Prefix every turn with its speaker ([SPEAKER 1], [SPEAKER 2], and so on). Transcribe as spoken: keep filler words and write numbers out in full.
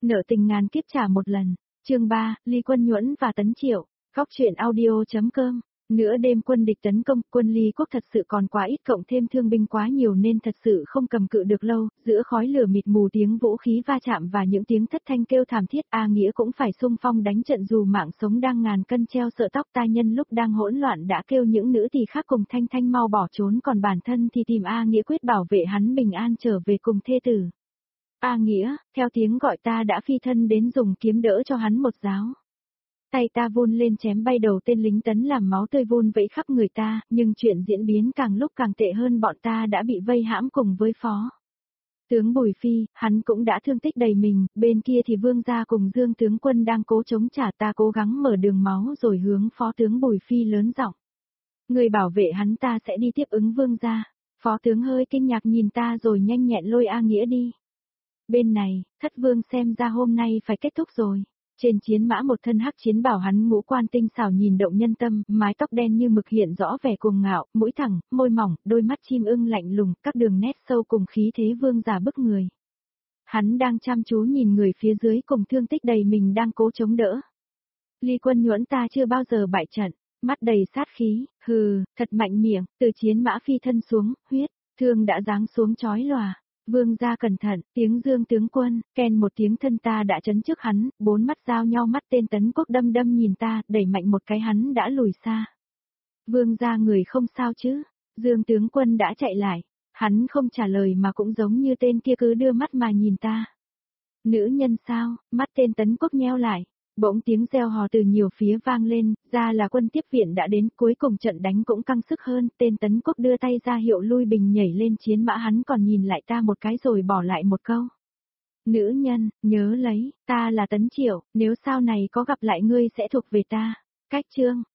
[SPEAKER 1] nợ tình ngàn kiếp trả một lần. Chương ba, Ly Quân Nhuẫn và Tấn Triệu. Góc truyện audio.com. Nửa đêm quân địch tấn công, quân Ly quốc thật sự còn quá ít cộng thêm thương binh quá nhiều nên thật sự không cầm cự được lâu, giữa khói lửa mịt mù tiếng vũ khí va chạm và những tiếng thất thanh kêu thảm thiết, A Nghĩa cũng phải xung phong đánh trận dù mạng sống đang ngàn cân treo sợi tóc tai nhân lúc đang hỗn loạn đã kêu những nữ tỳ khác cùng Thanh Thanh mau bỏ trốn còn bản thân thì tìm A Nghĩa quyết bảo vệ hắn bình an trở về cùng thê tử. A Nghĩa, theo tiếng gọi ta đã phi thân đến dùng kiếm đỡ cho hắn một giáo. Tay ta vun lên chém bay đầu tên lính tấn làm máu tươi vun vẫy khắp người ta, nhưng chuyện diễn biến càng lúc càng tệ hơn bọn ta đã bị vây hãm cùng với phó tướng Bùi Phi, hắn cũng đã thương tích đầy mình, bên kia thì Vương gia cùng Dương tướng quân đang cố chống trả ta cố gắng mở đường máu rồi hướng phó tướng Bùi Phi lớn giọng. Người bảo vệ hắn ta sẽ đi tiếp ứng Vương gia. Phó tướng hơi kinh ngạc nhìn ta rồi nhanh nhẹn lôi A Nghĩa đi. Bên này, thất vương xem ra hôm nay phải kết thúc rồi. Trên chiến mã một thân hắc chiến bảo hắn ngũ quan tinh xảo nhìn động nhân tâm, mái tóc đen như mực hiện rõ vẻ cuồng ngạo, mũi thẳng, môi mỏng, đôi mắt chim ưng lạnh lùng, các đường nét sâu cùng khí thế vương giả bức người. Hắn đang chăm chú nhìn người phía dưới cùng thương tích đầy mình đang cố chống đỡ. Ly Quân Nhuẫn ta chưa bao giờ bại trận, mắt đầy sát khí, hừ, thật mạnh miệng, từ chiến mã phi thân xuống, huyết, thương đã giáng xuống chói lòa. Vương gia cẩn thận, tiếng Dương tướng quân, ken một tiếng thân ta đã chấn trước hắn, bốn mắt giao nhau mắt tên Tấn Quốc đâm đâm nhìn ta, đẩy mạnh một cái hắn đã lùi xa. Vương gia người không sao chứ, Dương tướng quân đã chạy lại, hắn không trả lời mà cũng giống như tên kia cứ đưa mắt mà nhìn ta. Nữ nhân sao, mắt tên Tấn Quốc nheo lại. Bỗng tiếng reo hò từ nhiều phía vang lên, ra là quân tiếp viện đã đến, cuối cùng trận đánh cũng căng sức hơn, tên Tấn Quốc đưa tay ra hiệu lui bình nhảy lên chiến mã hắn còn nhìn lại ta một cái rồi bỏ lại một câu. Nữ nhân, nhớ lấy, ta là Tấn Triệu, nếu sau này có gặp lại ngươi sẽ thuộc về ta. Cách chương,